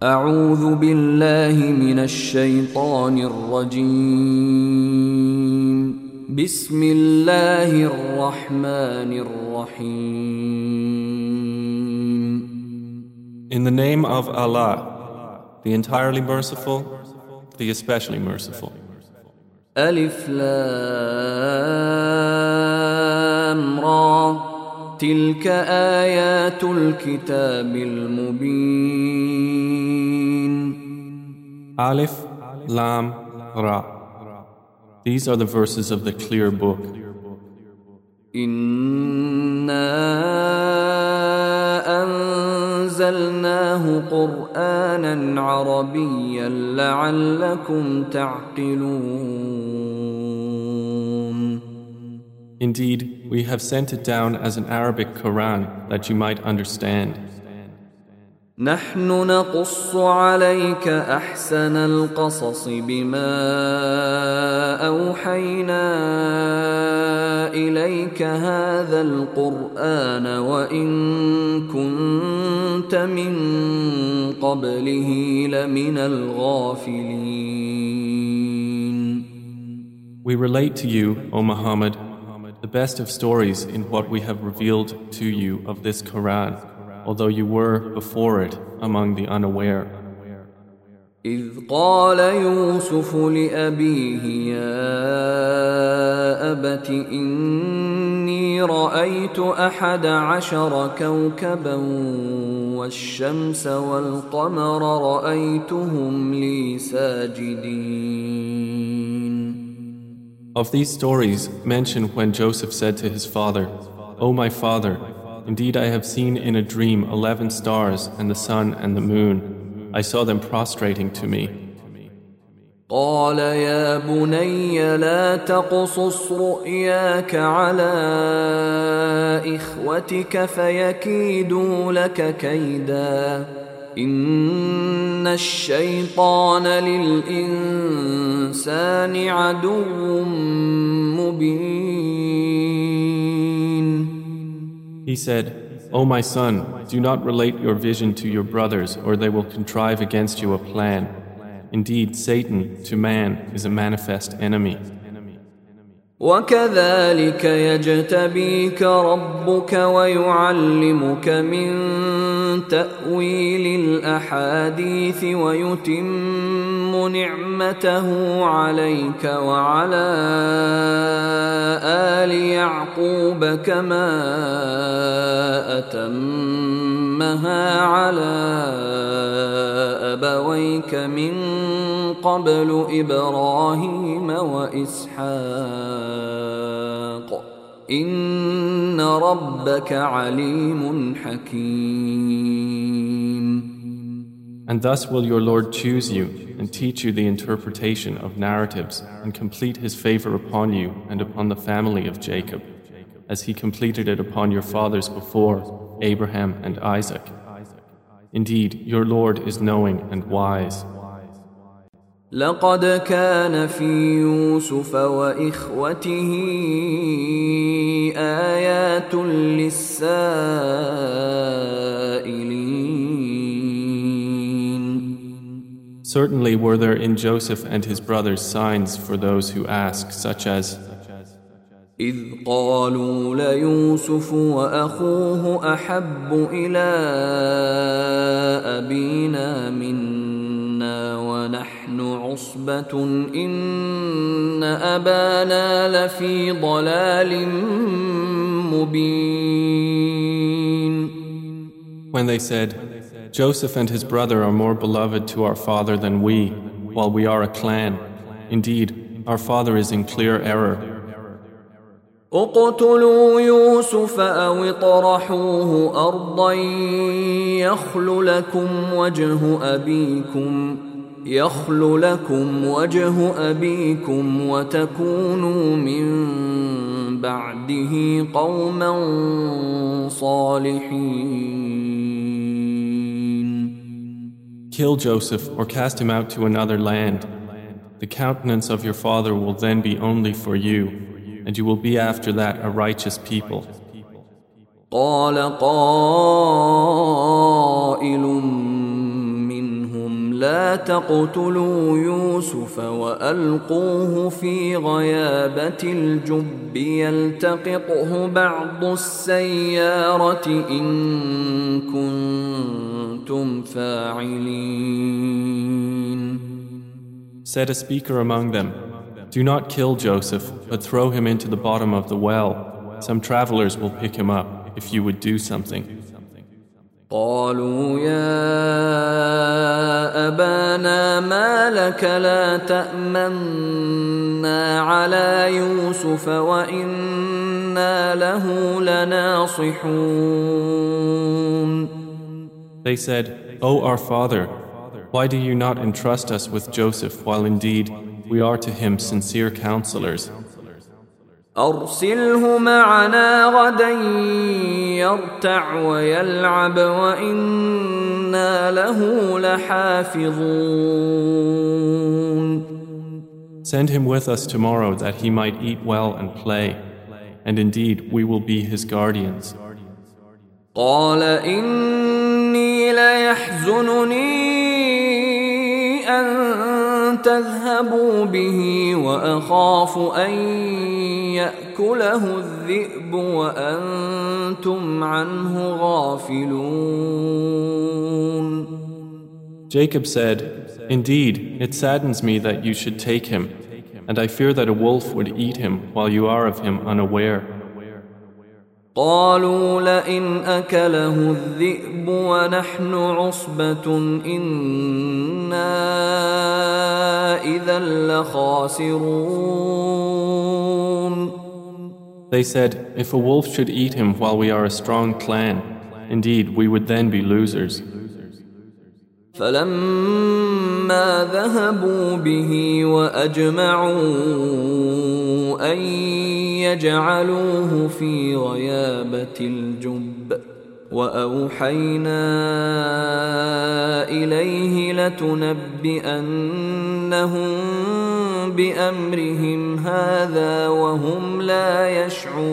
أعوذ بالله من الشيطان الرجيم. بسم الله الرحمن الرحيم. In the name of Allah, the entirely merciful, the especially merciful. ألف لام را تلك آيات الكتاب المبين. Alif, Lam, Ra. These are the verses of the clear book. إنا أنزلناه قرآنا عربيا لعلكم تعقلون. Indeed, we have sent it down as an Arabic Quran that you might understand. نحن نقص عليك أحسن القصص بما أوحينا إليك هذا القرآن وإن كنت من قبله لمن الغافلين. We relate to you, O Muhammad, the best of stories in what we have revealed to you of this Quran, although you were before it among the unaware. إذ قال يوسف لأبيه يا أبت إني رأيت 11 كوكبا والشمس والقمر رأيتهم لي ساجدين. Of these stories, mention when Joseph said to his father, O my father, indeed I have seen in a dream 11 stars and the sun and the moon. I saw them prostrating to me. قال يا بني لا تقصص رؤياك على إخوتك فيكيدوا لك كيدا إن الشيطان للإنسان عدو مبين. He said, O my son, do not relate your vision to your brothers or they will contrive against you a plan. Indeed, Satan to man is a manifest enemy. وكذلك يجتبيك ربك ويعلمك من تأويل الأحاديث ويتم نعمته عليك وعلى آل يعقوب كما أتمها على أبويك من قبل إبراهيم وإسحاق إن ربك عليم حكيم. And thus will your Lord choose you and teach you the interpretation of narratives and complete his favor upon you and upon the family of Jacob, as he completed it upon your fathers before, Abraham and Isaac. Indeed, your Lord is knowing and wise. لقد كان في يوسف وإخوته آيات للسائلين. Certainly were there in Joseph and his brothers signs for those who ask, such as إذ قالوا ليوسف وأخوه أحب إلى أبينا منا ونحن عصبة إن أبانا لفي ضلال مبين. When they said, Joseph and his brother are more beloved to our father than we, while we are a clan. Indeed, our father is in clear error. اقتلوا يوسف أو اطرحوه أرضا يخل لكم وجه أبيكم وتكونوا من بعده قوما صالحين. Kill Joseph or cast him out to another land. The countenance of your father will then be only for you, and you will be after that a righteous people. قال قائل منهم لا تقتلوا يوسف وألقوه في غيابة الجب يلتقطه بعض السيارة إن كنتم فاعلين. Said a speaker among them, "Do not kill Joseph, but throw him into the bottom of the well. Some travelers will pick him up if you would do something." قالوا يا أبانا ما لك لا تأمنا على يوسف وإنا له لناصحون. They said, "O our father, why do you not entrust us with Joseph while indeed we are to him sincere counselors?" أرسله معنا غدا يرتع ويلعب وإنا له لحافظون. Send him with us tomorrow that he might eat well and play, and indeed we will be his guardians. قال إني ليحزنني أن تذهبوا به وأخاف أن يأكله الذئب وأنتم عنه غافلون. Jacob said, "Indeed, it saddens me that you should take him, and I fear that a wolf would eat him while you are of him unaware." قالوا لئن أكله الذئب ونحن عصبة إنا إذا لخاسرون. They said, "If a wolf should eat him while we are a strong clan, indeed we would then be losers." فلما ذهبوا به وأجمعوا أن يجعلوه في غيابة الجب وأوحينا إليه لتنبئنهم بأمرهم هذا وهم لا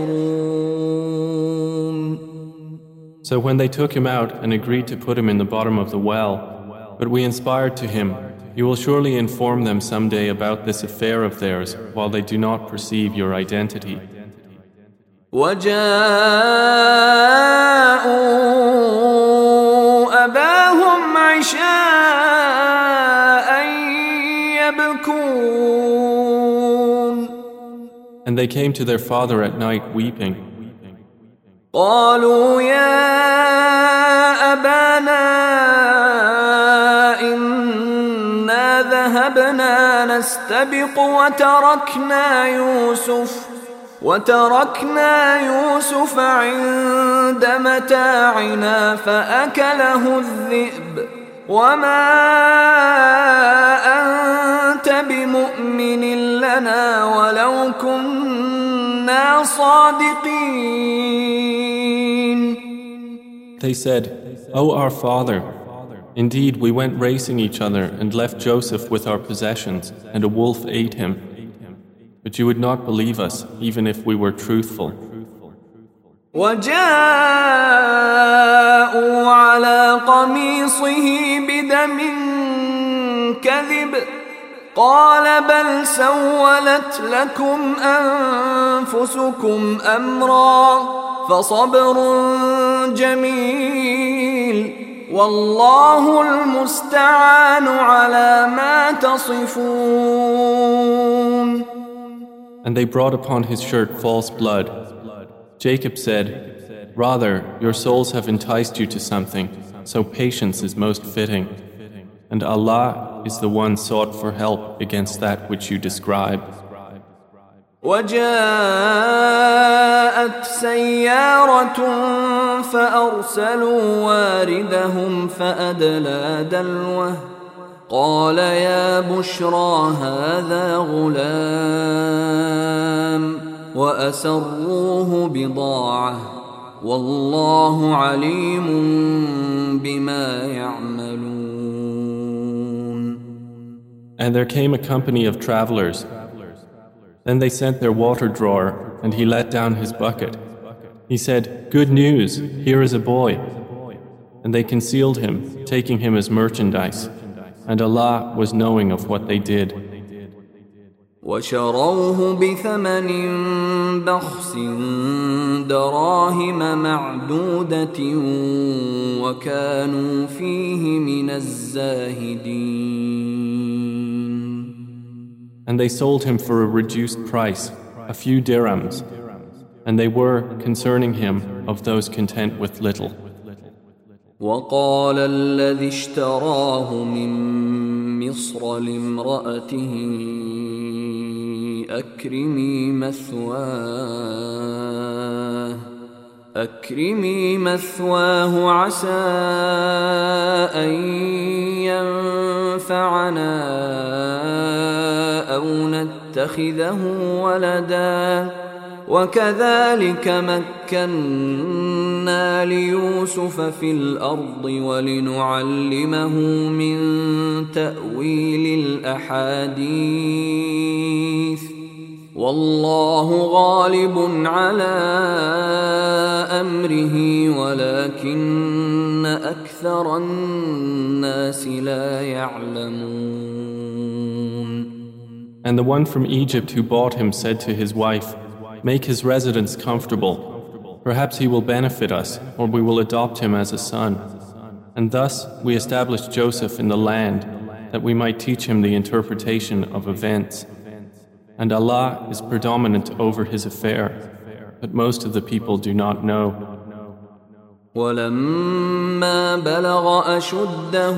يشعرون. So when they took him out and agreed to put him in the bottom of the well, but we inspired to him, "You will surely inform them someday about this affair of theirs while they do not perceive your identity." وجاءوا أباهم عشاء يبكون. And they came to their father at night weeping. قالوا يا أبانا إنا ذهبنا نستبق وتركنا يوسف عند متاعنا فأكله الذئب وما أنت بمؤمن لنا ولو كنا صادقين. They said, "O our father, indeed we went racing each other and left Joseph with our possessions, and a wolf ate him. But you would not believe us, even if we were truthful." وجاءوا على قميصه بدم كذب قال بل سولت لكم أنفسكم أمرا فصبر جميل والله المستعان على ما تصفون. And they brought upon his shirt false blood. Jacob said, "Rather, your souls have enticed you to something, so patience is most fitting. And Allah is the one sought for help against that which you describe." وجاءت سيارة فأرسلوا واردهم فأدلى دلوه قال يا بشرى هذا غلام وأسروه بضاعة والله عليم بما يعملون. And there came a company of travelers. Then they sent their water drawer, and he let down his bucket. He said, "Good news, here is a boy." And they concealed him, taking him as merchandise. And Allah was knowing of what they did. وشروه بثمن بخس دراهم معدودة وكانوا فيه من الزاهدين. And they sold him for a reduced price, a few dirhams, and they were, concerning him, of those content with little. وقال الذي اشتراه من مصر لامرأته أكرمي مثواه عسى أن ينفعنا أو نتخذه ولدا وكذلك مكنا ليوسف في الأرض ولنعلمه من تأويل الأحاديث والله غالب على أمره ولكن أكثر الناس لا يعلمون. And the one from Egypt who bought him said to his wife, "Make his residence comfortable. Perhaps he will benefit us, or we will adopt him as a son." And thus we established Joseph in the land, that we might teach him the interpretation of events. And Allah is predominant over his affair, but most of the people do not know. ولما بلغ أشده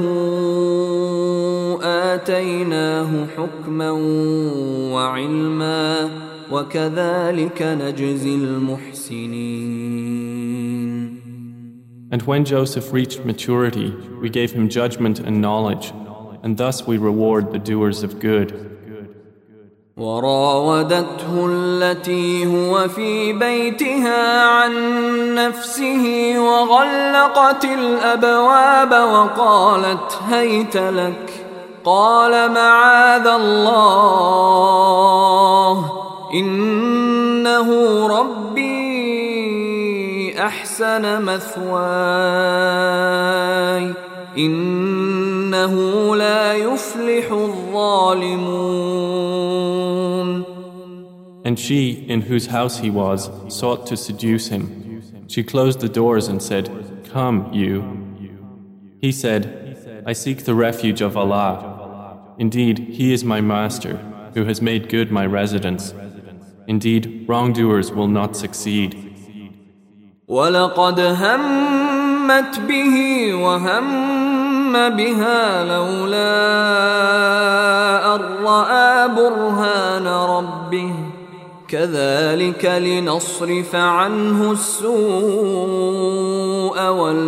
آتيناه حكما وعلما وكذلك نجزي المحسنين. And when Joseph reached maturity, we gave him judgment and knowledge, and thus we reward the doers of good. وراودته التي هو في بيتها عن نفسه وغلقت الأبواب وقالت هيت لك قال معاذ الله إنه ربي أحسن مثواي إنه لا يفلح الظالمون. And she, in whose house he was, sought to seduce him. She closed the doors and said, "Come, you." He said, "I seek the refuge of Allah. Indeed, He is my master, who has made good my residence. Indeed, wrongdoers will not succeed." وَلَقَدْ هَمَّتْ بِهِ وَهَمَّ بِهَا لَوْلَا أَن رَّأَىٰ بُرْهَانَ رَبِّهِ كَذَلِكَ لِنَصْرِفَ عَنْهُ السُّوءَ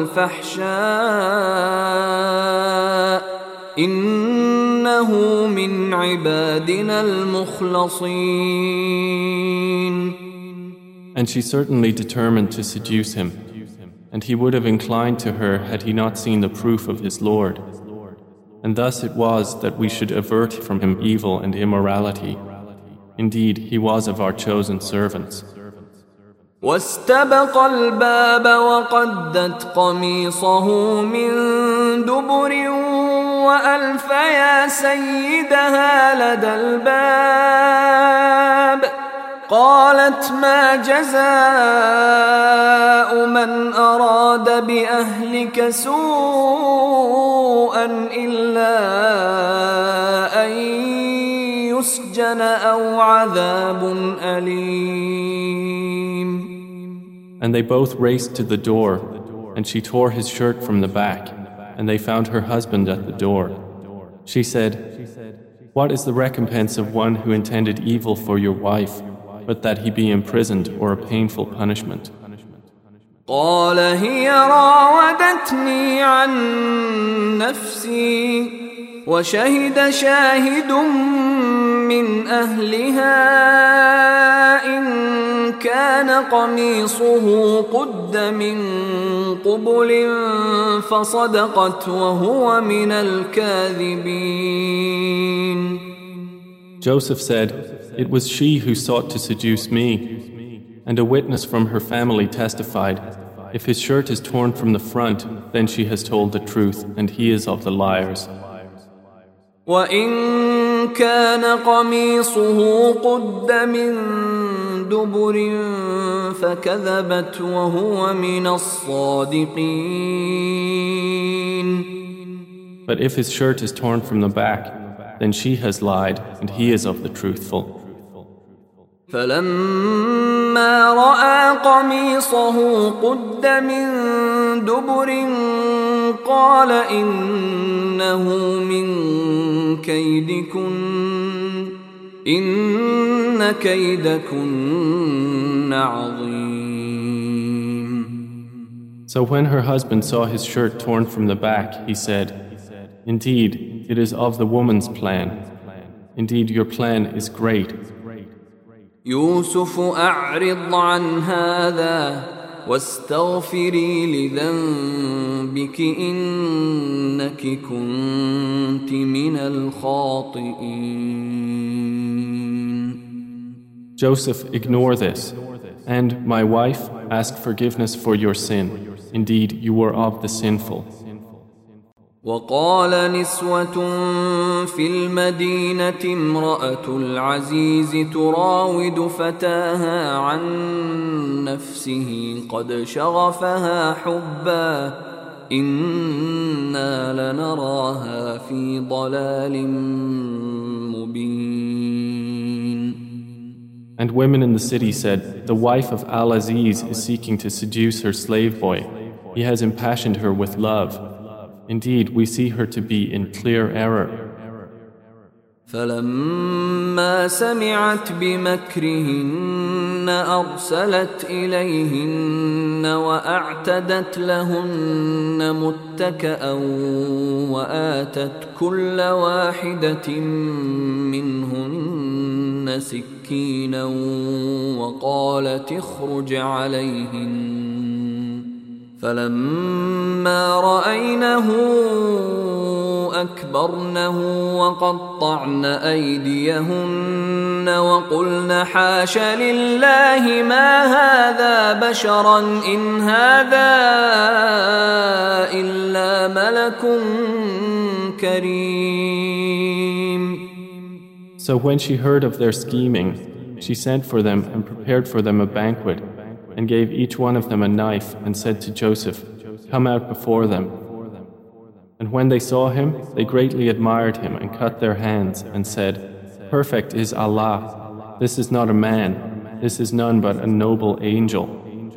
وَالْفَحْشَاءَ إِنَّهُ مِنْ عِبَادِنَا الْمُخْلَصِينَ. And she certainly determined to seduce him, and he would have inclined to her had he not seen the proof of his Lord. And thus it was that we should avert from him evil and immorality. Indeed, he was of our chosen servants. واستبق الباب وقدت قميصه من دبر وألف يا سيدها لدى الباب قالت ما جزاء من أراد بأهلك سوءا إلا أن يسجن أو عذاب أليم. And they both raced to the door, and she tore his shirt from the back, and they found her husband at the door. She said, "What is the recompense of one who intended evil for your wife, but that he be imprisoned or a painful punishment?" قال هي راودتني عن نفسي وشهد شاهد من أهلها إن كان قميصه قد من قبل فصدقت وهو من الكاذبين. Joseph said, "It was she who sought to seduce me." And a witness from her family testified, "If his shirt is torn from the front, then she has told the truth, and he is of the liars." وإن كان قميصه قد من دبر فكذبت وهو من الصادقين. But if his shirt is torn from the back, then she has lied and he is of the truthful. فلما رأى قميصه قد من دبر قال إنه من كيدكن إن كيدكن عظيم. So when her husband saw his shirt torn from the back, he said, "Indeed, it is of the woman's plan. Indeed, your plan is great." يوسف أعرض عن هذا واستغفري لذنبك إنك كنت من الخاطئين. Joseph, ignore this, and my wife, ask forgiveness for your sin. Indeed, you were of the sinful. وقال نسوة في المدينة امرأة العزيز تراود فتاها عن نفسه قد شغفها حبا إنا لنراها في ضلال مبين. And women in the city said, the wife of Al-Aziz is seeking to seduce her slave boy. He has impassioned her with love. Indeed, we see her to be in clear error. فلما سمعت بمكرهن أرسلت إليهن وأعتدت لهن متكأ وآتت كل واحدة منهن سكينا وقالت اخرج عليهن فلما رأينه أكبرنه وقطعن أيديهن وقلن حاش لله ما هذا بشرا إن هذا إلا ملك كريم. So when she heard of their scheming, she sent for them and prepared for them a banquet and gave each one of them a knife and said to Joseph, "Come out before them." And when they saw him, they greatly admired him and cut their hands and said, "Perfect is Allah. This is not a man. This is none but a noble angel."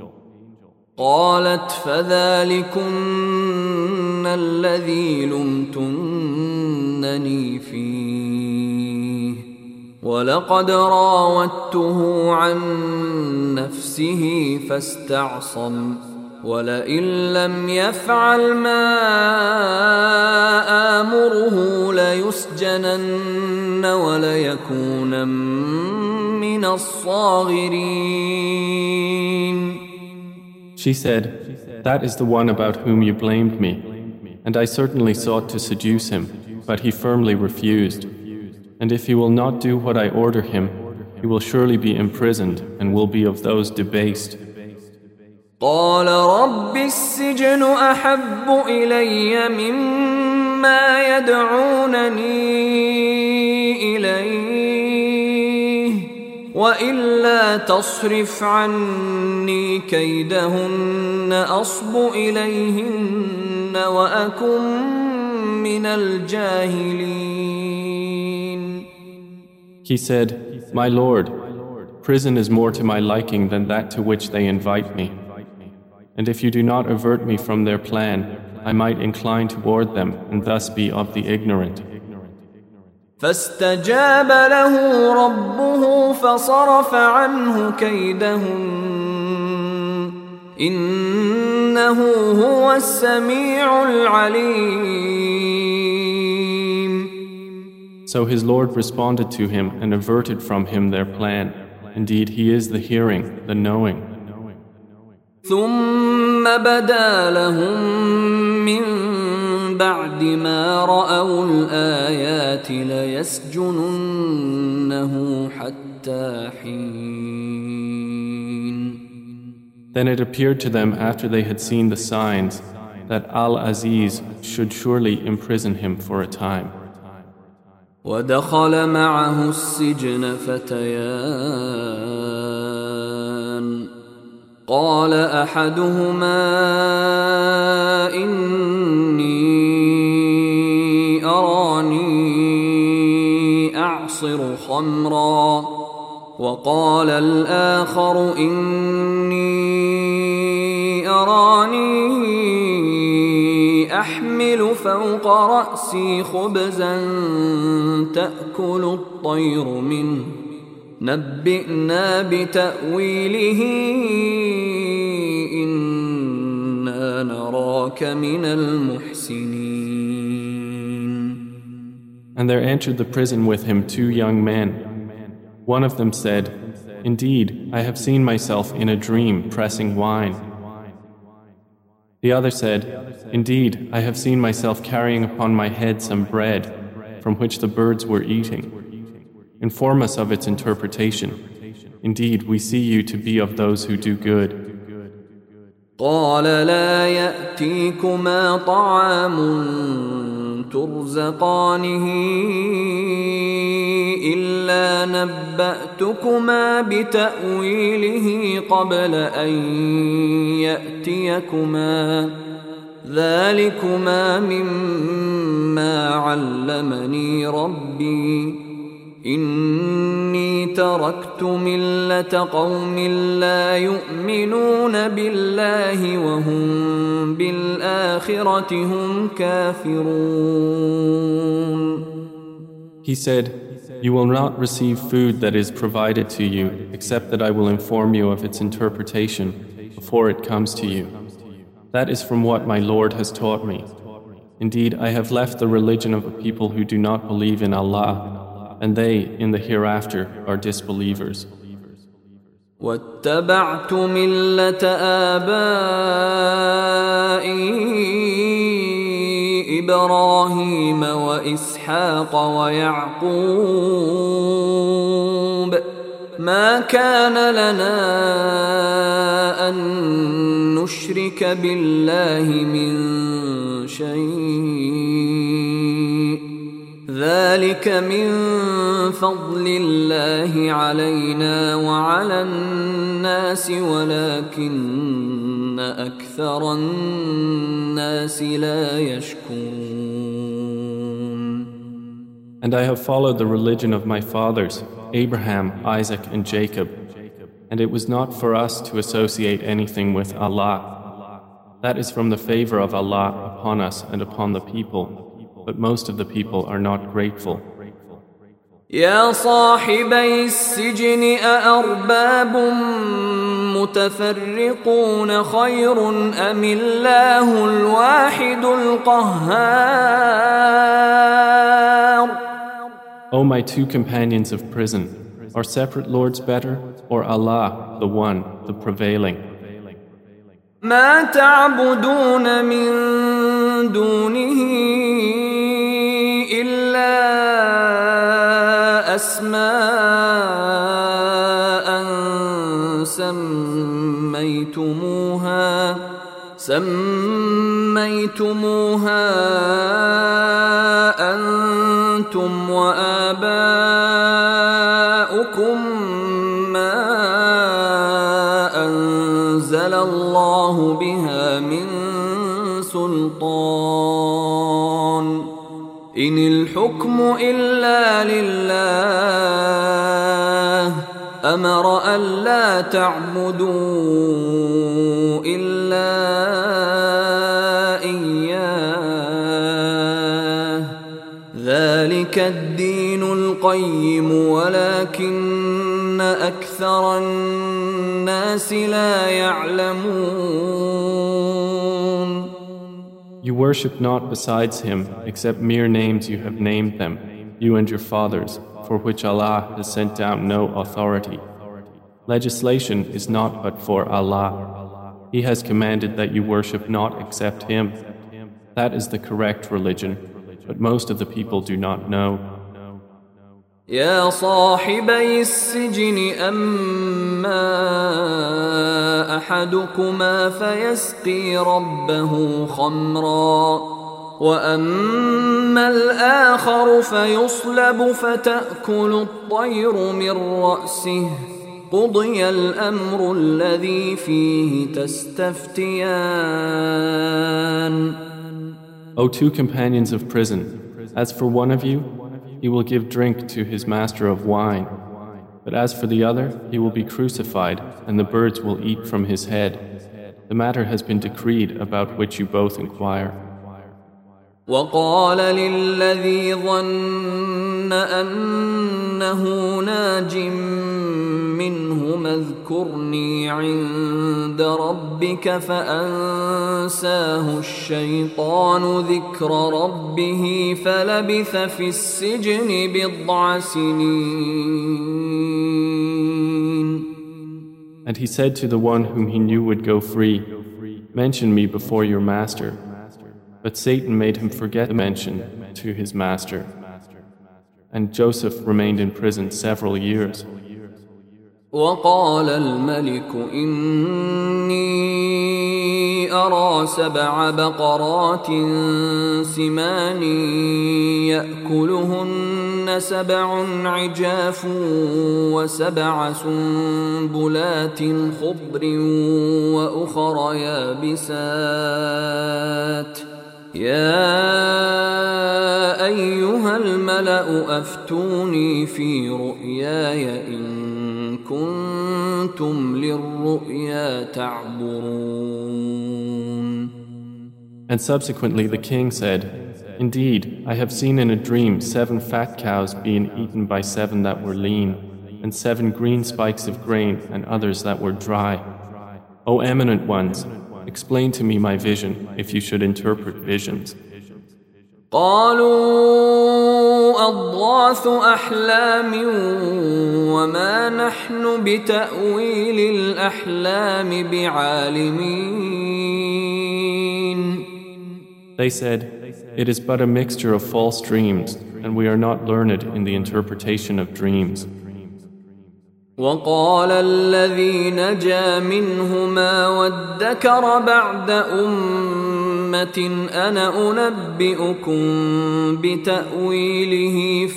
قالت فذلكن الذي لمتنني فيه ولقد راودته عن نفسه فاستعصم ولئن لم يفعل ما آمره ليسجنن وليكون من الصاغرين. She said, "That is the one about whom you blamed me, and I certainly sought to seduce him, but he firmly refused. And if he will not do what I order him, he will surely be imprisoned and will be of those debased." قال رب السجن أحب إلي مما يدعونني إليه وإلا تصرف عني كيدهن أصب إليهن وأكن من الجاهلين. He said, "My Lord, prison is more to my liking than that to which they invite me. And if you do not avert me from their plan, I might incline toward them and thus be of the ignorant." فاستجاب له ربه فصرف عنه كيدهن إنه هو السميع العليم. So his Lord responded to him and averted from him their plan. Indeed, he is the hearing, the knowing. ثم بدا لهم من بعد ما رأوا الآيات ليسجننه حتى حين. Then it appeared to them after they had seen the signs that Al-Aziz should surely imprison him for a time. ودخل معه السجن فتيان قال أحدهما إني أراني أعصر خمرا وقال الآخر إني أراني أحمل فوق رأسي خبزا تأكل الطير منه نبئنا بتأويله إنا نراك من المحسنين. And there entered the prison with him 2 young men. One of them said, "Indeed, I have seen myself in a dream pressing wine." The other said, "Indeed, I have seen myself carrying upon my head some bread from which the birds were eating. Inform us of its interpretation. Indeed, we see you to be of those who do good." قال لا يأتيكما طعام ترزقانه إلا نبأتكما بتأويله قبل أن يأتيكما ذلكما مما علمني ربي إني تركت ملة قوم لا يؤمنون بالله وهم بالآخرة هم كافرون. He said, "You will not receive food that is provided to you except that I will inform you of its interpretation before it comes to you. That is from what my Lord has taught me. Indeed, I have left the religion of a people who do not believe in Allah, and they in the hereafter are disbelievers." واتبعت ملة آبائي إبراهيم وإسحاق ويعقوب ما كان لنا أن نشرك بالله من شيء ذلك من فضل الله علينا وعلى الناس ولكن أكثر الناس لا يشكرون. And I have followed the religion of my fathers, Abraham, Isaac, and Jacob, and it was not for us to associate anything with Allah. That is from the favor of Allah upon us and upon the people, but most of the people are not grateful. يا صاحبي السجن أأرباب متفرقون خير أم الله الواحد القهار. O my 2 companions of prison, are separate lords better, or Allah, the one, the prevailing? ما تعبدون من دونه إلا أسماء سميتموها أنتم وآباؤكم ما أنزل الله بها من سلطان إن الحكم إلا لله أمر ألا تعبدوا إلا إياه ذلك الدين القيم ولكن أكثر الناس لا يعلمون. You worship not besides him except mere names you have named them, you and your fathers, for which Allah has sent down no authority. Legislation is not but for Allah. He has commanded that you worship not except Him. That is the correct religion, but most of the people do not know. يا صاحبي السجن أما أحدكما فيسقي ربه خمرا وأما الآخر فيصلب فتأكل الطير من رأسه قضي الأمر الذي فيه تستفتيان. O two companions of prison, as for one of you, he will give drink to his master of wine, but as for the other, he will be crucified, and the birds will eat from his head. The matter has been decreed about which you both inquire. وقال للذي ظن أنه ناج منهما اذكرني عند ربك فأنساه الشيطان ذكر ربه فلبث في السجن بضع سنين. And he said to the one whom he knew would go free, mention me before your master. But Satan made him forget the mention to his master. And Joseph remained in prison several years. وقال الملك إني أرى 7 بقرات سمان يأكلهن 7 عجاف و7 سنبلات خضر وأخر يابسات يا أيها الملأ أفتوني في رؤياي إن كنتم للرؤيا تعبرون. And subsequently the king said, Indeed, I have seen in a dream 7 fat cows being eaten by 7 that were lean, and 7 green spikes of grain and others that were dry. O eminent ones, explain to me my vision if you should interpret visions. قالوا أضغاث أحلام وما نحن بتأويل الأحلام بعالمين. They said, It is but a mixture of false dreams, and we are not learned in the interpretation of dreams. وقال الذي نجا منهما وادكر بعد أمة أنا أنبئكم بتأويله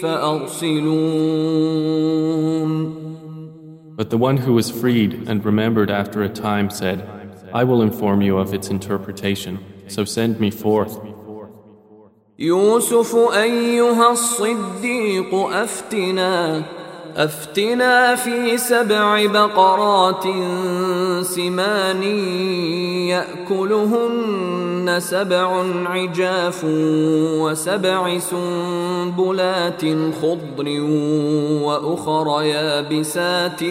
فأرسلون. But the one who was freed and remembered after a time said, I will inform you of its interpretation, so send me forth. يوسف أيها الصديق أفتنا في 7 بقرات سمان يأكلهن 7 عجاف و7 سنبلات خضر وأخر يابسات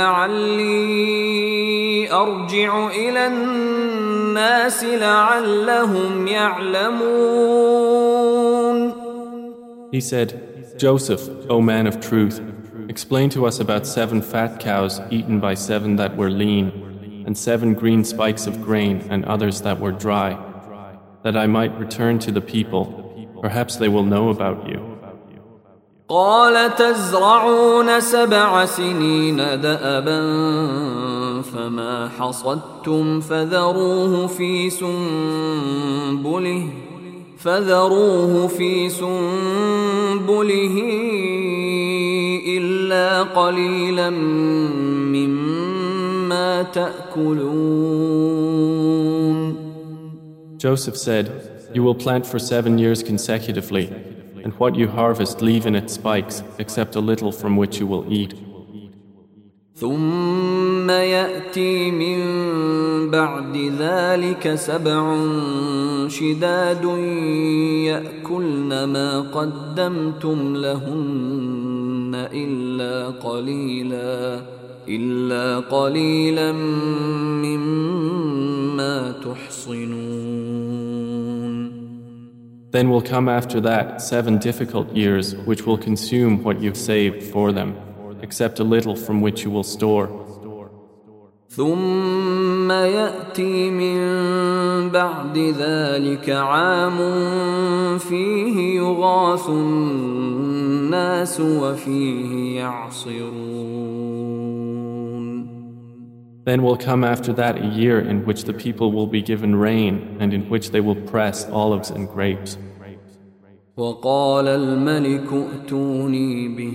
لعلي أرجع إلى الناس لعلهم يعلمون. He said, Joseph, O man of truth, explain to us about 7 fat cows eaten by 7 that were lean, and 7 green spikes of grain and others that were dry, that I might return to the people. Perhaps they will know about you. قال تزرعون 7 سنين دأبا فما حصدتم فذروه في سنبله إلا قليلا مما تأكلون. Joseph said, You will plant for 7 years consecutively, and what you harvest leave in its spikes, except a little from which you will eat. ثم يأتي من بعد ذلك 7 شداد يأكلن ما قدمتم لهن إلا قليلا مما تحصنون. Then will come after that 7 difficult years which will consume what you've saved for them, except a little from which you will store. ثم يأتي من بعد ذلك عام فيه يغاث الناس وفيه يعصرون. Then will come after that a year in which the people will be given rain and in which they will press olives and grapes. وقال الملك ائتوني به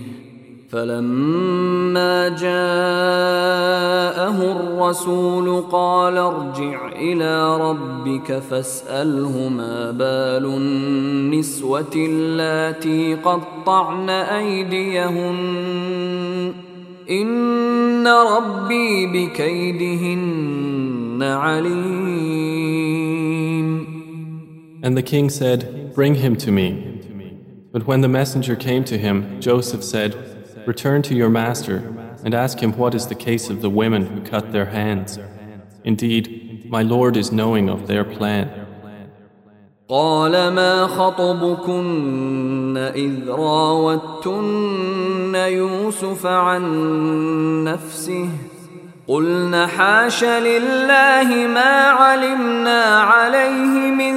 فلما جاءه الرسول قال ارجع إلى ربك فاسأله ما بال النسوة اللاتي قطعن أيديهن إن ربي بكيدهن عليم. And the king said, "Bring him to me." But when the messenger came to him, Joseph said, "Return to your master and ask him what is the case of the women who cut their hands. Indeed, my Lord is knowing of their plan." قال ما خطبكن إذ راوتن يوسف عن نفسه قلنا حاش لله ما علمنا عليه من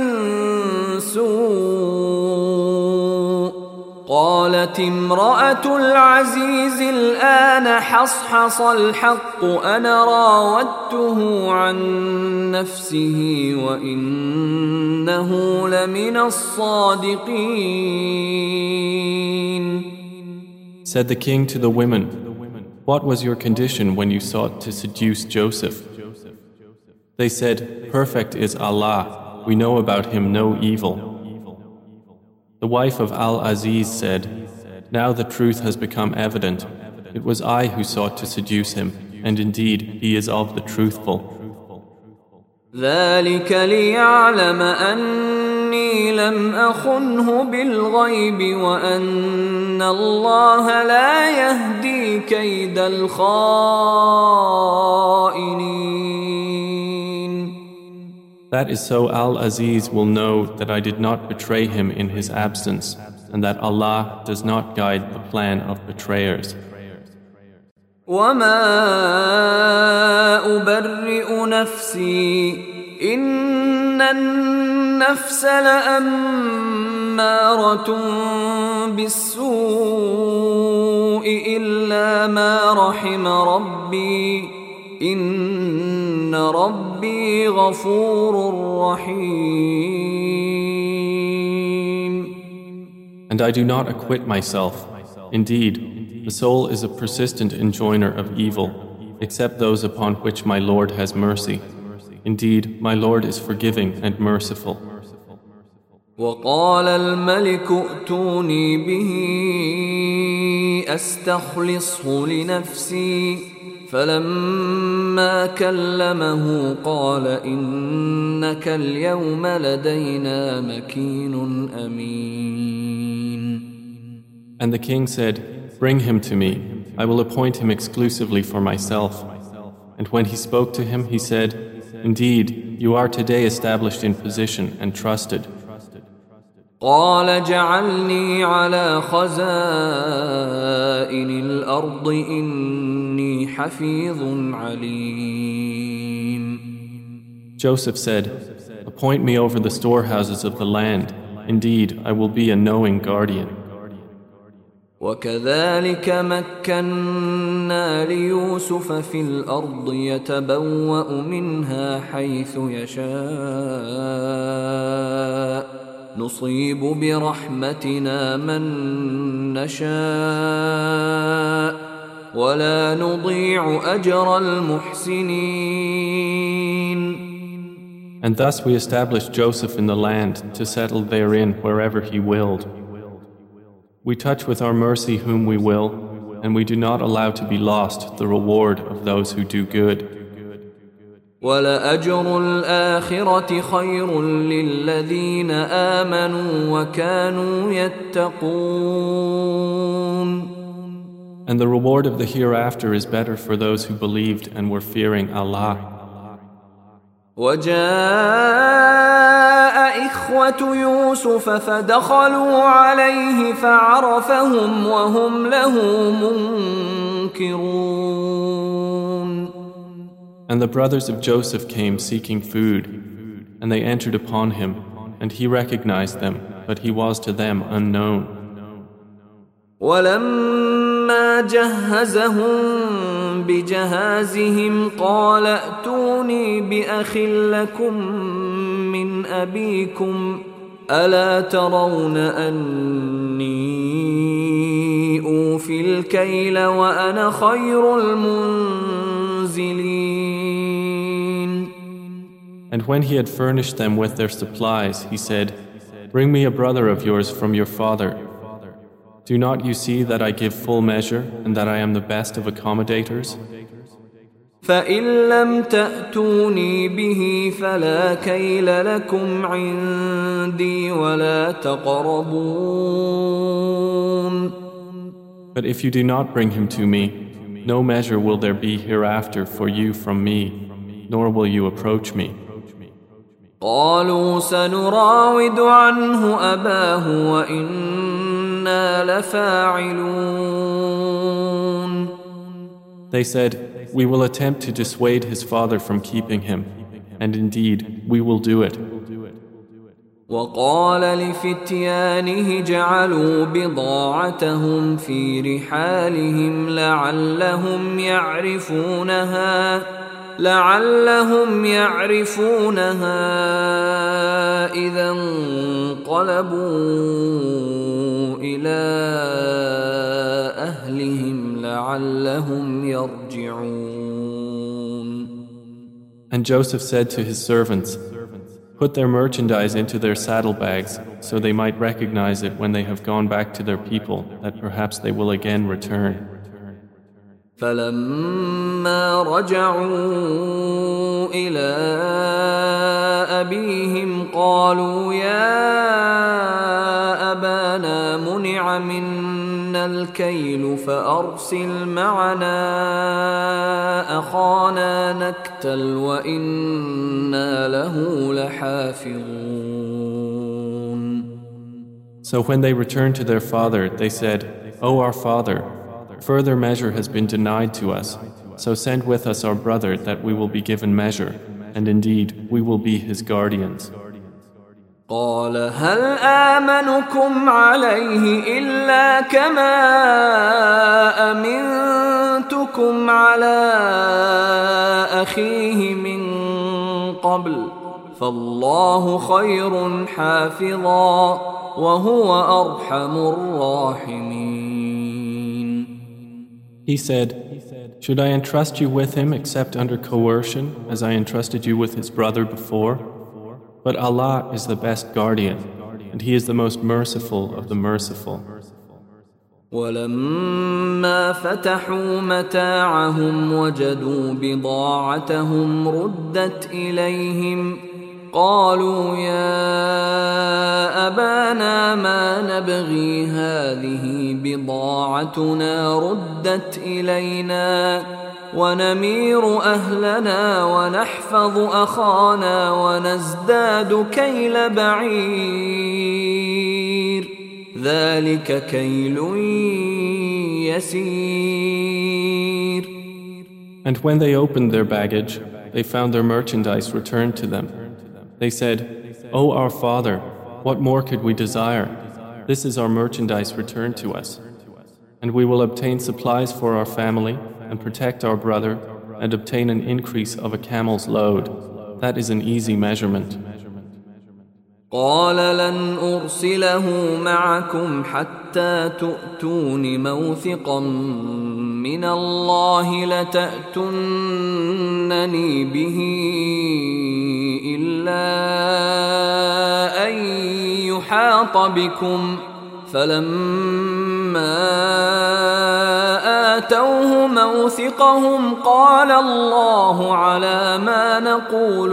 سوء قالت امرأة العزيز الآن حصحص الحق أنا راودته عن نفسه وإنه لمن الصادقين. Said the king to the women, "What was your condition when you sought to seduce Joseph?" They said, "Perfect is Allah, we know about him no evil." The wife of Al-Aziz said, "Now the truth has become evident. It was I who sought to seduce him, and indeed he is of the truthful." ذلك ليعلم أني لم أخنه بالغيب وأن الله لا يهدي كيد الخائنين. That is so Al-Aziz will know that I did not betray him in his absence, and that Allah does not guide the plan of betrayers. وما أبرئ نفسي إن النفس لأمارة بالسوء إلا ما رحم ربي إن ربي غفور رحيم. And I do not acquit myself. Indeed, the soul is a persistent enjoiner of evil, except those upon which my Lord has mercy. Indeed, my Lord is forgiving and merciful. وقال الملك ائتوني به أستخلصه لنفسي فلما كلمه قال إنك اليوم لدينا مكين أمين. And the king said, "Bring him to me. I will appoint him exclusively for myself." And when he spoke to him, he said, "Indeed, you are today established in position and trusted." قال جعلني على خزائن الأرض إني حفيظ عليم. Joseph said, "Appoint me over the storehouses of the land. Indeed, I will be a knowing guardian." وكذلك مكنا ليوسف في الأرض يتبوأ منها حيث يشاء نصيب برحمتنا من نشاء ولا نضيع أجر المحسنين. And thus we established Joseph in the land to settle therein wherever he willed. We touch with our mercy whom we will, and we do not allow to be lost the reward of those who do good. وَلَأَجْرُ الْآخِرَةِ خَيْرٌ لِلَّذِينَ آمَنُوا وَكَانُوا يَتَّقُونَ. And the reward of the hereafter is better for those who believed and were fearing Allah. وجاء إخوة يوسف فدخلوا عليه فعرفهم وهم له منكرون. And the brothers of Joseph came seeking food, and they entered upon him, and he recognized them, but he was to them unknown. ولما فلما جهزهم بجهازهم قال ائتوني بأخ لكم من أبيكم ألا ترون أني أوفي الكيل وأنا خير المنزلين. And when he had furnished them with their supplies, he said, "Bring me a brother of yours from your father. Do not you see that I give full measure and that I am the best of accommodators? فإن لم تأتوني به فلا كيل لكم عندي ولا تقربون." But if you do not bring him to me, no measure will there be hereafter for you from me, nor will you approach me. قالوا سنراود عنه أباه وإنا لفاعلون. They said, "We will attempt to dissuade his father from keeping him, and indeed we will do it." وقال لفتيانه جعلوا بضاعتهم في رحالهم لعلهم يعرفونها إذا انقلبوا إلى أهلهم لعلهم يرجعون. And Joseph said to his servants, "Put their merchandise into their saddlebags, so they might recognize it when they have gone back to their people, that perhaps they will again return." فلما رجعوا إلى أبيهم قالوا يا أبانا منع منا الكيل فأرسل معنا أخانا نكتل وإنا له لحافظون. So when they returned to their father, they said, "O our father, further measure has been denied to us, so send with us our brother that we will be given measure, and indeed we will be his guardians." قال هل آمنكم عليه إلا كما أمنتكم على أخيه من قبل فالله خير حافظا وهو أرحم الراحمين. He said, "Should I entrust you with him except under coercion, as I entrusted you with his brother before? But Allah is the best guardian, and He is the most merciful of the merciful." ولما فتحوا متاعهم وجدوا بضاعتهم ردت إليهم قالوا يا أبانا ما نبغي هذه بضاعتنا ردت إلينا ونمير أهلنا ونحفظ أخانا ونزداد كيل بعير ذلك كيل يسير. And when they opened their baggage, they found their merchandise returned to them. They said, "O our father, what more could we desire? This is our merchandise returned to us. And we will obtain supplies for our family and protect our brother and obtain an increase of a camel's load. That is an easy measurement." قال لن أرسله معكم حتى تؤتون موثقا من الله لتأتونني به إلا أن يحاط بكم فلما آتوه موثقهم قال الله على ما نقول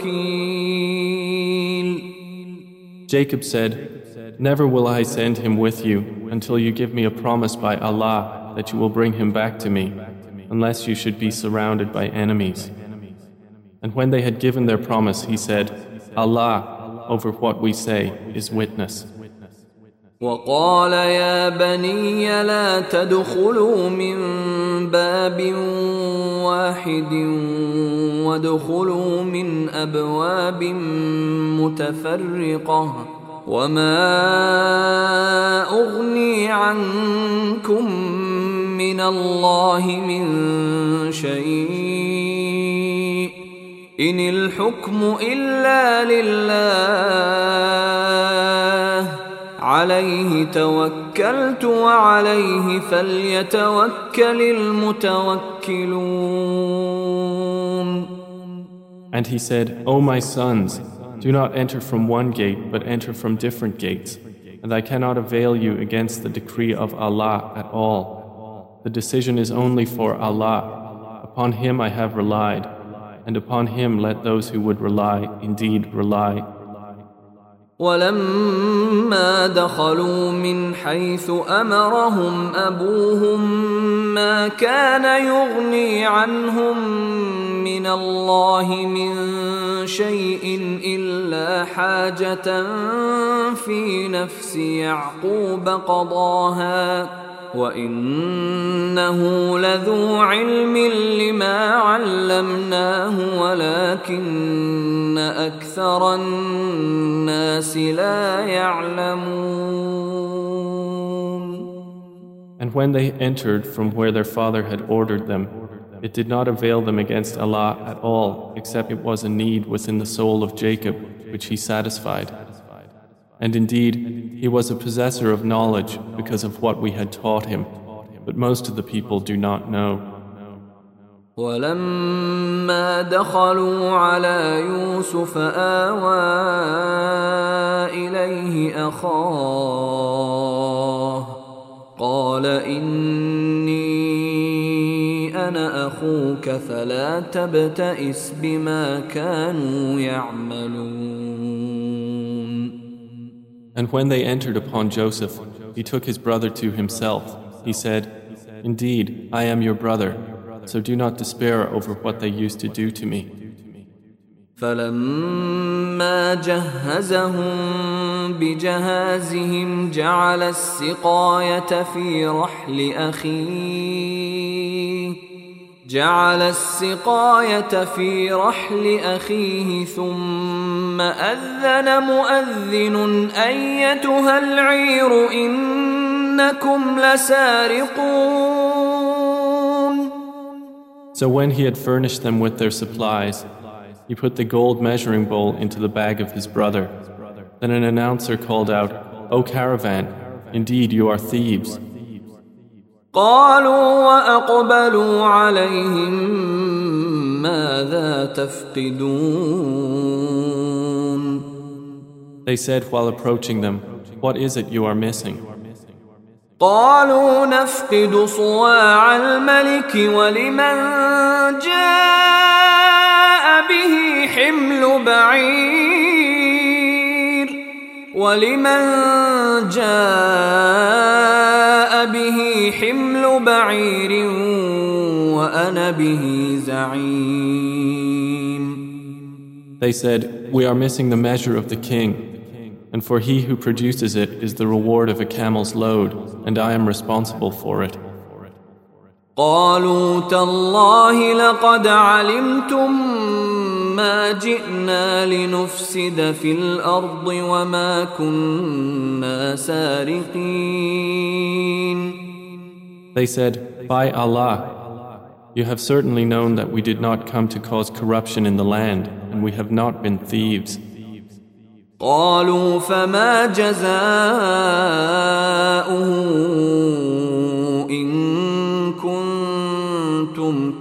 وكيل. Jacob said, "Never will I send him with you until you give me a promise by Allah that you will bring him back to me, unless you should be surrounded by enemies." And when they had given their promise, he said, "Allah, over what we say, is witness." وقال يا بني لا تدخلوا من باب واحد وادخلوا من أبواب متفرقة وما أغني عنكم من الله من شيء إن الحكم إلا لله عليه توكلت وعليه فليتوكل المتوكلون. And he said, O my sons, do not enter from one gate, but enter from different gates, and I cannot avail you against the decree of Allah at all. The decision is only for Allah. Upon Him I have relied, and upon Him let those who would rely indeed rely. ولما دخلوا من حيث أمرهم أبوهم ما كان يغني عنهم من الله من شيء إلا حاجة في نفس يعقوب قضاها وإنه لذو علم لما علمناه ولكن أكثر الناس لا يعلمون. And when they entered from where their father had ordered them, it did not avail them against Allah at all, except it was a need within the soul of Jacob, which he satisfied. And indeed, he was a possessor of knowledge because of what we had taught him, but most of the people do not know. ولما دخلوا على يوسف آوى إليه أخاه قال إني أنا أخوك فلا تبتئس بما كانوا يعملون. And when they entered upon Joseph, he took his brother to himself. He said, Indeed, I am your brother, so do not despair over what they used to do to me. فلما جهزهم بجهازهم جعل السقاية في رحل أخيه ثم أذن مؤذن أيتها العير إنكم لسارقون. So when he had furnished them with their supplies, he put the gold measuring bowl into the bag of his brother. Then an announcer called out, O caravan, indeed you are thieves. قالوا وأقبلوا عليهم ماذا تفقدون. They said while approaching them, What is it you are missing? قالوا نفقد صواع الملك ولمن جاء به حمل بعير وأنا به زعيم. They said, We are missing the measure of the king, and for he who produces it is the reward of a camel's load, and I am responsible for it. قالوا تالله لقد علمتم ما جئنا لنفسد في الأرض وما كنا سارقين. They said, By Allah, you have certainly known that we did not come to cause corruption in the land, and we have not been thieves. قالوا فما جزاؤه إن كنتم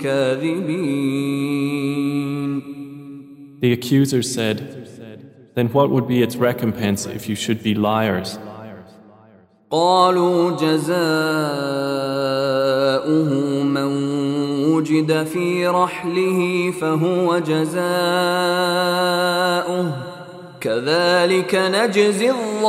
كاذبين. The accusers said, Then what would be its recompense if you should be liars? قالوا جزاؤه من وجد في رحله فهو جزاؤه كذلك نجزي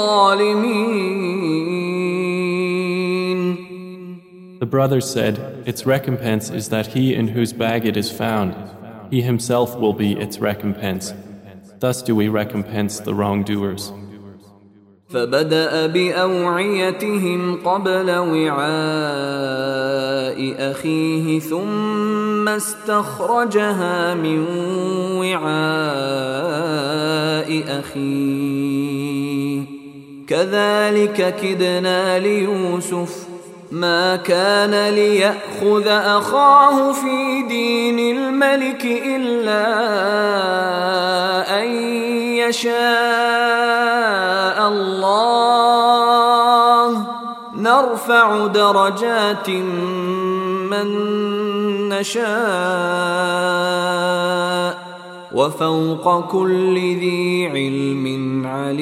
الظالمين. The brothers said, Its recompense is that he in whose bag it is found, he himself will be its recompense. Thus do we recompense the wrongdoers. فبدأ بأوعيتهم قبل وعاء أخيه ثم استخرجها من وعاء أخيه كذلك كدنا ليوسف ما كان ليأخذ أخاه في دين الملك إلا أن يشاء الله نرفع درجات من نشاء وفوق كل ذي علم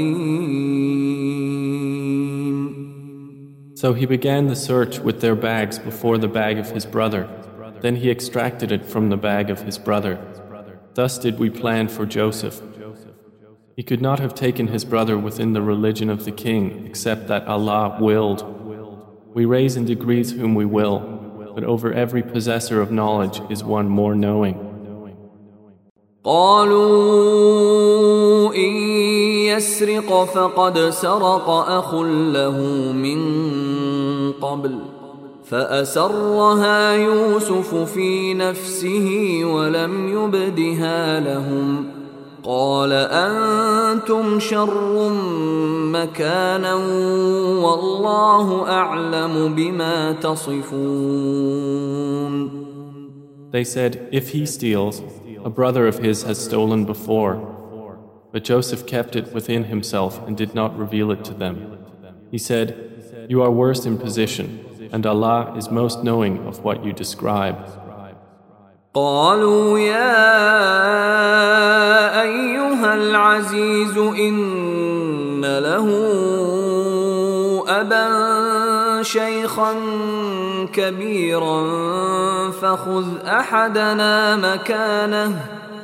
عليم. So he began the search with their bags before the bag of his brother. Then he extracted it from the bag of his brother. Thus did we plan for Joseph. He could not have taken his brother within the religion of the king except that Allah willed. We raise in degrees whom we will, but over every possessor of knowledge is one more knowing. قالوا إن يسرق فقد سرق أخ له من قبل فأسرها يوسف في نفسه ولم يبدها لهم قال أنتم شر مكانا والله أعلم بما تصفون. They said, if he steals, a brother of his has stolen before. But Joseph kept it within himself and did not reveal it to them. He said, you are worst in position, and Allah is most knowing of what you describe. قالوا يا أيها العزيز إن له أبا شيخا كبيرا فخذ أحدنا مكانه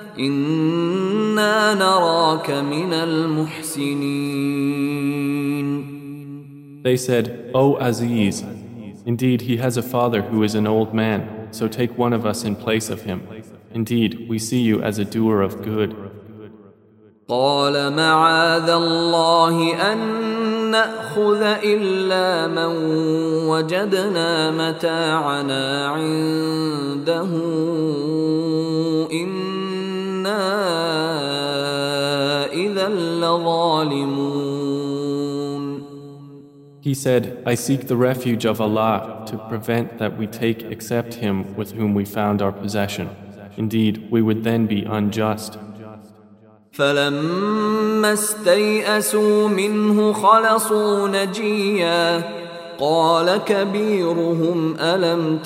إنا نراك من المحسنين. They said, O Aziz, indeed he has a father who is an old man, so take one of us in place of him. Indeed, we see you as a doer of good. قال معاذ الله أن نأخذ إلا من وجدنا متاعنا عنده إنا إذا لظالمون. He said, I seek the refuge of Allah to prevent that we take except him with whom we found our possession. Indeed, we would then be unjust. فلما استيئسوا منه خلصوا نجيا قال كبيرهم ألم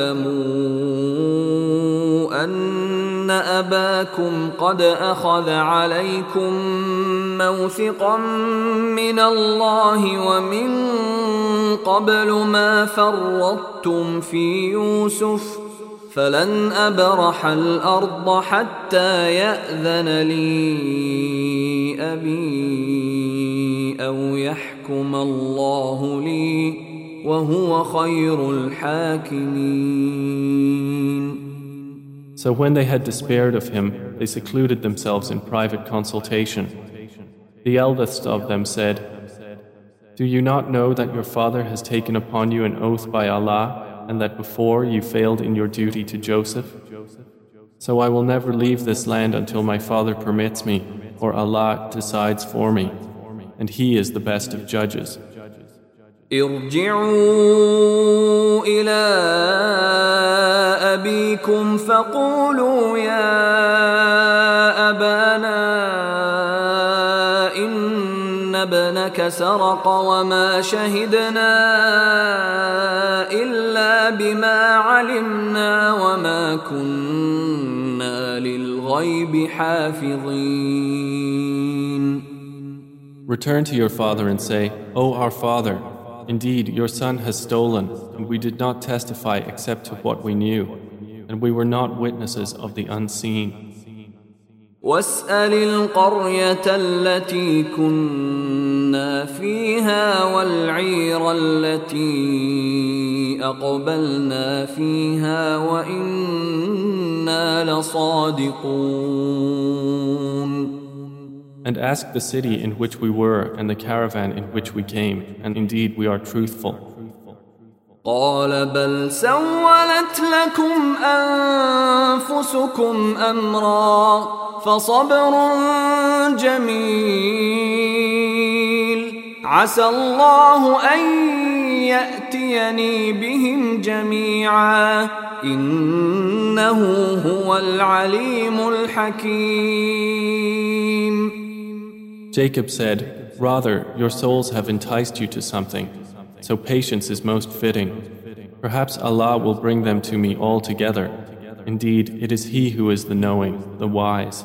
تعلموا أن أباكم قد أخذ عليكم موثقا من الله ومن قبل ما فرطتم في يوسف فلن أبرح الأرض حتى يأذن لي أبي أو يحكم الله لي وهو خير الحاكمين. So when they had despaired of him, they secluded themselves in private consultation. The eldest of them said, do you not know that your father has taken upon you an oath by Allah and that before you failed in your duty to Joseph? So I will never leave this land until my father permits me, or Allah decides for me, and He is the best of judges. ارجعوا إلى أبيكم فقولوا يا أبانا إن ابنك سرق وما شهدنا إلا بما علمنا وما كنا للغيب حافظين. Return to your father and say, O our father, indeed your son has stolen, and we did not testify except to what we knew, and we were not witnesses of the unseen. واسأل القرية التي كنا فيها والعير التي أقبلنا فيها وإنا لصادقون. And ask the city in which we were and the caravan in which we came, and indeed we are truthful. قال بل سولت لكم أنفسكم أمرا فصبر جميل عسى الله أن يأتيني بهم جميعا إنه هو العليم الحكيم. Jacob said, "Rather, your souls have enticed you to something, so patience is most fitting. Perhaps Allah will bring them to me all together. Indeed, it is He who is the knowing, the wise."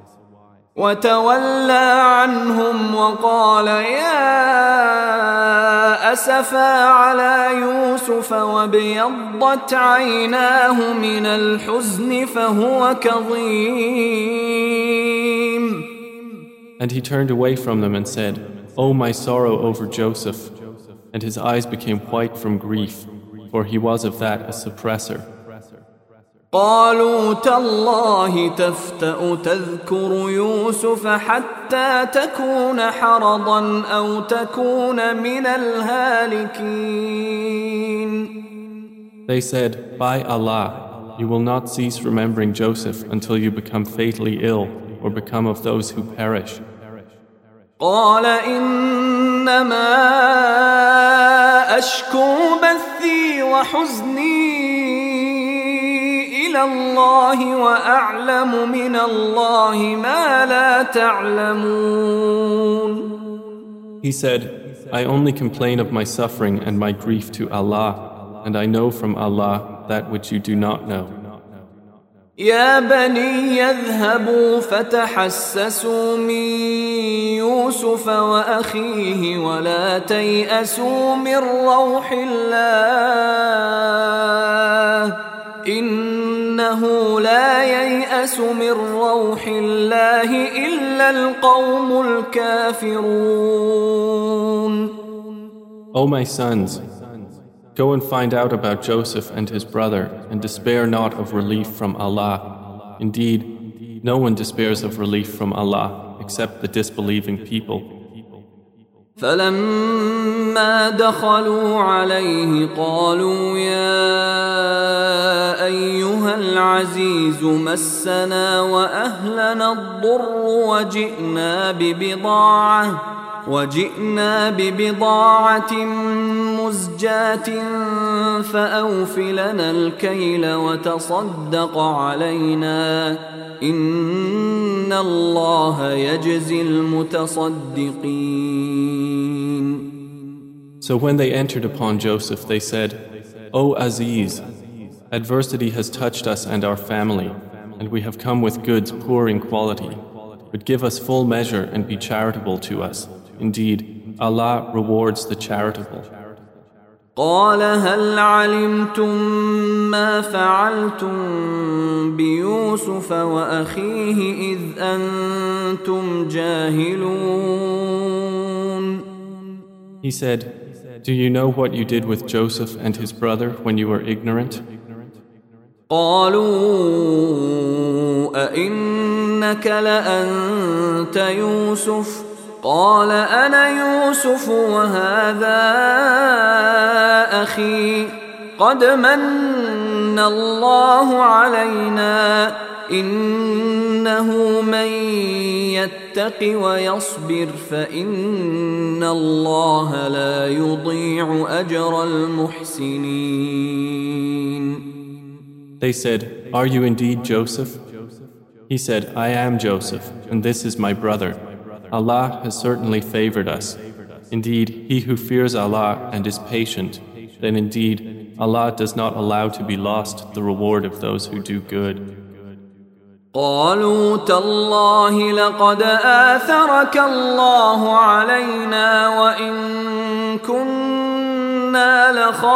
وتولى عنهم وقال يا أسفا على يوسف وابيضت عيناه من الحزن فهو كظيم. And he turned away from them and said, "Oh, my sorrow over Joseph." And his eyes became white from grief, for he was of that a suppressor. قالوا تالله تفتأ تذكر يوسف حتى تكون حرضا أو تكون من الهالكين. They said, "By Allah, you will not cease remembering Joseph until you become fatally ill or become of those who perish." قال إنما أشكو بثي وحزني إلى الله وأعلم من الله ما لا تعلمون. He said, "I only complain of my suffering and my grief to Allah, and I know from Allah that which you do not know." يا بني اذهبوا فتحسسوا من يوسف وأخيه ولا تيأسوا من روح الله إنه لا ييأس من روح الله إلا القوم الكافرون. O my sons, go and find out about Joseph and his brother, and despair not of relief from Allah. Indeed, no one despairs of relief from Allah except the disbelieving people. فلما دخلوا عليه قالوا يا أيها العزيز مسنا وأهلنا الضر وجئنا ببضاعة مزجاة فأوف لنا الكيل وتصدق علينا إن الله يجزي المتصدقين. So when they entered upon Joseph, they said, "O Aziz, adversity has touched us and our family, and we have come with goods poor in quality. But give us full measure and be charitable to us. Indeed, Allah rewards the charitable." قال هل علمتم ما فعلتم بيوسف وأخيه إذ أنتم جاهلون. He said, "Do you know what you did with Joseph and his brother when you were ignorant?" قالوا أئنك لأنت يوسف قال أنا يوسف وهذا أخي قد من الله علينا إنه من يتق ويصبر فإن الله لا يضيع أجر المحسنين. They said, "Are you indeed Joseph?" He said, "I am Joseph, and this is my brother. Allah has certainly favored us. Indeed, he who fears Allah and is patient, then indeed Allah does not allow to be lost the reward of those who do good." قالوا تالله لقد آثرك الله علينا وإن كنا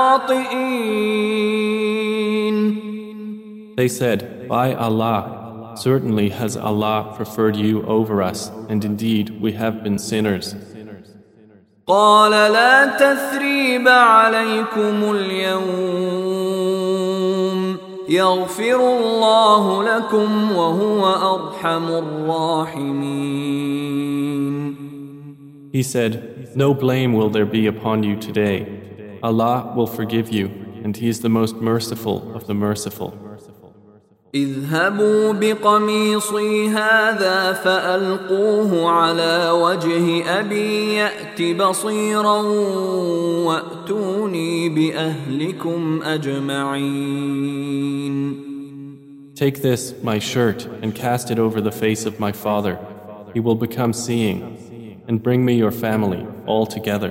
لخاطئين. They said, "By Allah, certainly has Allah preferred you over us, and indeed we have been sinners." قال لا تثريب عليكم اليوم يغفر الله لكم وهو أرحم الراحمين. He said, "No blame will there be upon you today. Allah will forgive you, and He is the most merciful of the merciful. اذهبوا بقميصي هذا فألقوه على وجه أبي يأت بصيرا وأتوني بأهلكم أجمعين. Take this, my shirt, and cast it over the face of my father. He will become seeing, and bring me your family all together.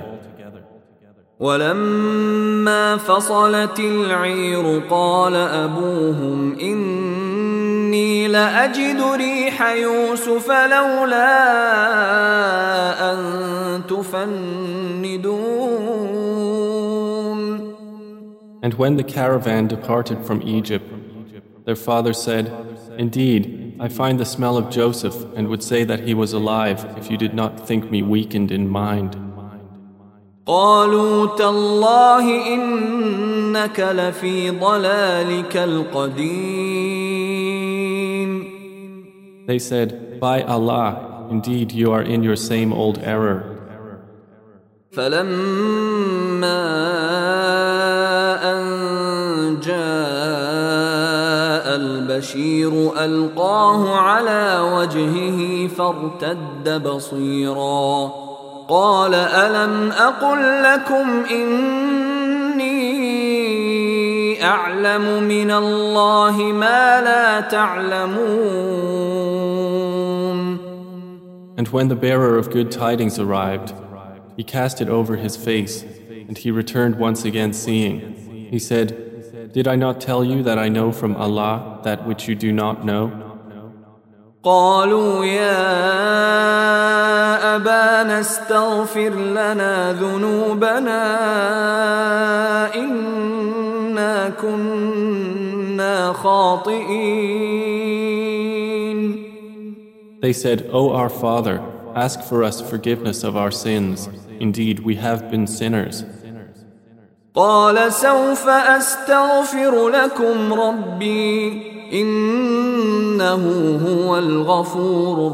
ولما فصلت العير قال أبوهم إني لأجد ريح يوسف لولا أن تفندون. And when the caravan departed from Egypt, their father said, Indeed, I find the smell of Joseph and would say that he was alive if you did not think me weakened in mind. قالوا تالله إنك لفي ضلالك القديم. They said, By Allah, indeed you are in your same old error. فلما أن جاء البشير ألقاه على وجهه فارتد بصيرا قال ألم أقل لكم إني أعلم من الله ما لا تعلمون. And when the bearer of good tidings arrived, he cast it over his face, and he returned once again seeing. He said, Did I not tell you that I know from Allah that which you do not know? قالوا يا أبانا استغفر لنا ذنوبنا إنا كنا خاطئين. They said, O our Father, ask for us forgiveness of our sins. Indeed, we have been sinners. قال سوف أستغفر لكم ربي إنه هو الغفور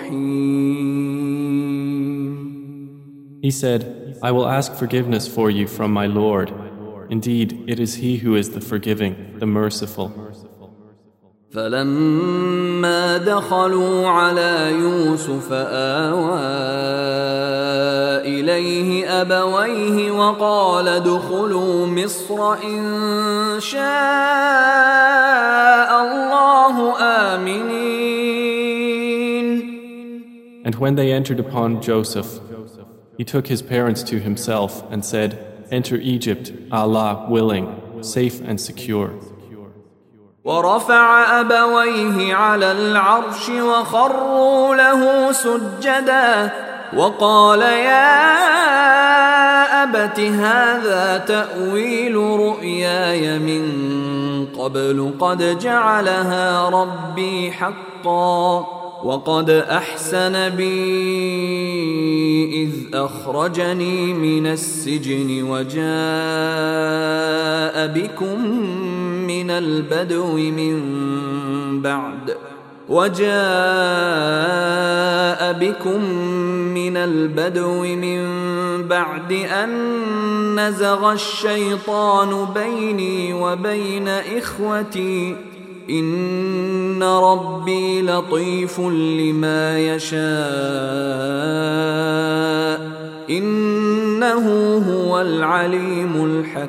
الرحيم. He said, I will ask forgiveness for you from my Lord. Indeed, it is He who is the forgiving, the merciful. فلما دخلوا على يوسف آوى إليه أبويه وقال ادخلوا مصر إن شاء الله آمنين. And when they entered upon Joseph, he took his parents to himself and said, Enter Egypt, Allah willing, safe and secure. ورفع أبويه على العرش وخروا له سجدا وقال يا أبت هذا تأويل رؤياي من قبل قد جعلها ربي حقا وقد أحسن بي إذ أخرجني من السجن وجاء بكم من البدو من بعد أن نزغ الشيطان بيني وبين إخوتي إن ربي لطيف لما يشاء إنه هو العليم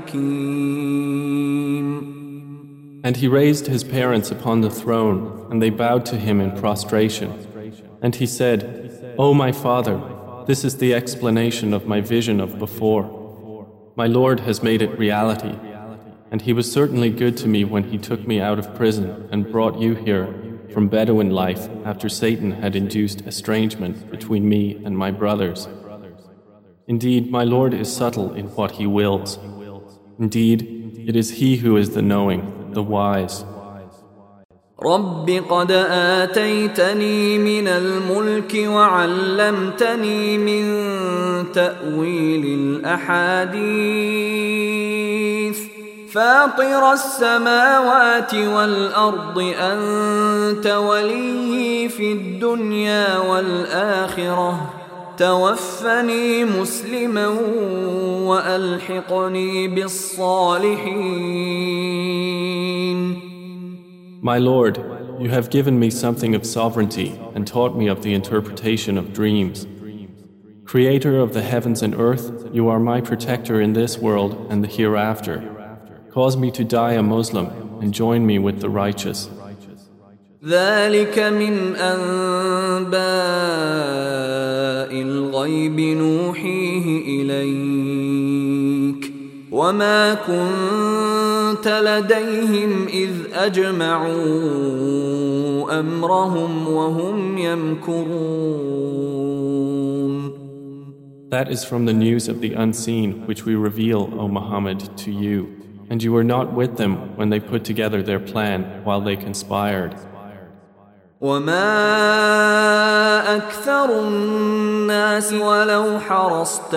الحكيم. And he raised his parents upon the throne, and they bowed to him in prostration. And he said, O my father, this is the explanation of my vision of before. My Lord has made it reality. And he was certainly good to me when he took me out of prison and brought you here from Bedouin life after Satan had induced estrangement between me and my brothers. Indeed, my Lord is subtle in what he wills. Indeed, it is he who is the knowing, the wise. رب قد آتيتني من الملك وعلمتني من تأويل الأحاديث فاطر السماوات والأرض أنت ولي في الدنيا والآخرة توفني مسلما وألحقني بالصالحين. My Lord, you have given me something of sovereignty and taught me of the interpretation of dreams. Creator of the heavens and earth, you are my protector in this world and the hereafter. Cause me to die a Muslim and join me with the righteous. ذلك من أنباء الغيب نوحيه إليك وما كنت لديهم إذ أجمعوا أمرهم وهم يمكرون. That is from the news of the unseen which we reveal, O Muhammad, to you, and you were not with them when they put together their plan while they conspired. وما أكثر الناس ولو حرصت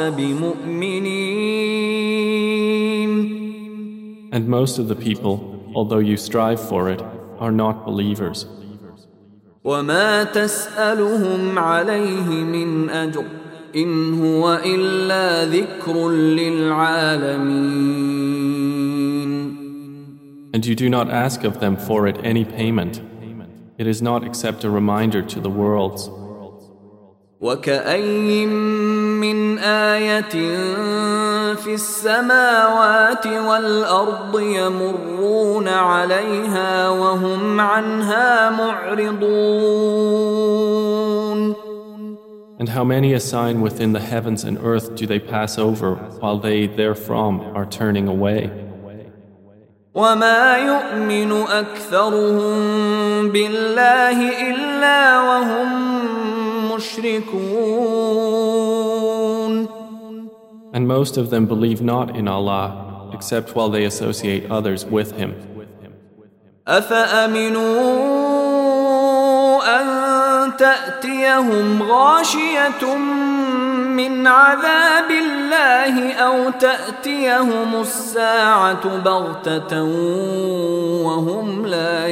بمؤمنين. And most of the people, although you strive for it, are not believers. وما تسألهم عليه من أجر إن هو إلا ذكر للعالمين. And you do not ask of them for it any payment. It is not except a reminder to the worlds. وكأين من آية في السماوات والأرض يمرون عليها وهم عنها معرضون. And how many a sign within the heavens and earth do they pass over while they therefrom are turning away? وما يؤمن أكثرهم بالله إلا وهم مشركون. And most of them believe not in Allah except while they associate others with Him. أفأمنوا أن تأتيهم غاشية من عذاب الله أو تأتيهم الساعة بغتة وهم لا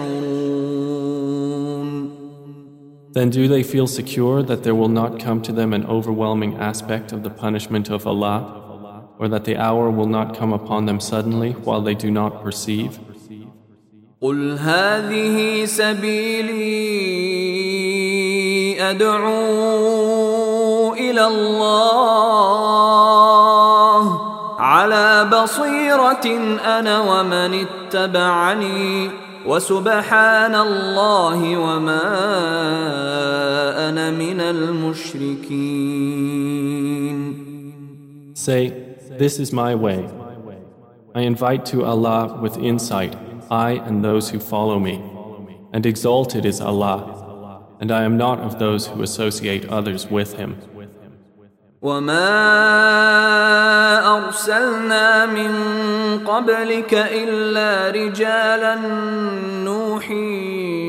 يشعرون. Then do they feel secure that there will not come to them an overwhelming aspect of the punishment of Allah, or that the hour will not come upon them suddenly while they do not perceive? قل هذه سبيلي أدعو إلى الله على بصيرة أنا ومن اتبعني وسبحان الله وما أنا من المشركين. Say, this is my way. I invite to Allah with insight, I and those who follow me, and exalted is Allah, and I am not of those who associate others with Him. وما أرسلنا من قبلك إلا رجالا نوحي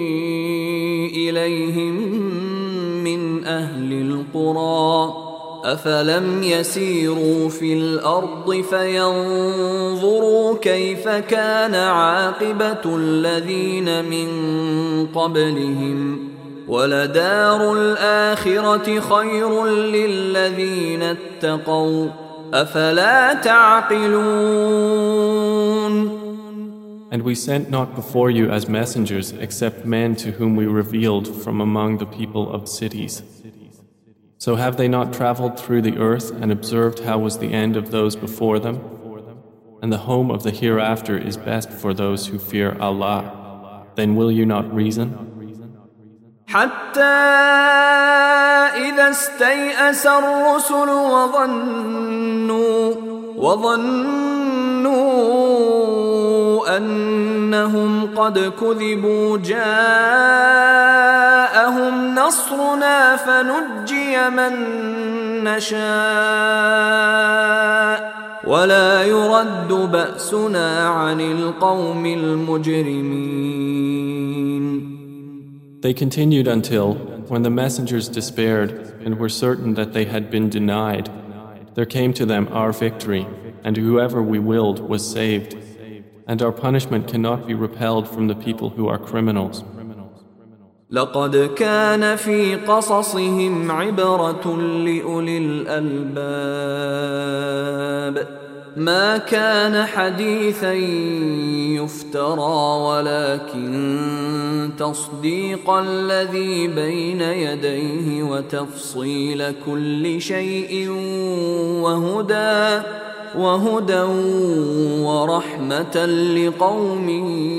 إليهم من أهل القرى أفلم يسيروا في الأرض فينظروا كيف كان عاقبة الذين من قبلهم ولدار الآخرة خير للذين اتقوا أفلا تعقلون. And we sent not before you as messengers except men to whom we revealed from among the people of cities. So have they not traveled through the earth and observed how was the end of those before them? And the home of the hereafter is best for those who fear Allah. Then will you not reason? حتى إذا استيأس الرسل وظنوا أنهم قد كذبوا جاءهم نصرنا فنجي من نشاء ولا يرد بأسنا عن القوم المجرمين. They continued until, when the messengers despaired and were certain that they had been denied, there came to them our victory, and whoever we willed was saved, and our punishment cannot be repelled from the people who are criminals. لقد كان في قصصهم عبرة لأولي الألباب ما كان حديثا يفترى ولكن تصديق الذي بين يديه وتفصيل كل شيء وهدى ورحمة لقوم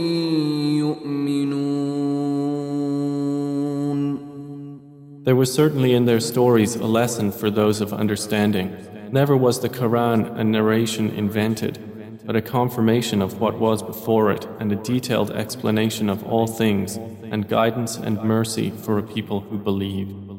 يؤمنون. There was certainly in their stories a lesson for those of understanding. Never was the Quran a narration invented, but a confirmation of what was before it and a detailed explanation of all things and guidance and mercy for a people who believe.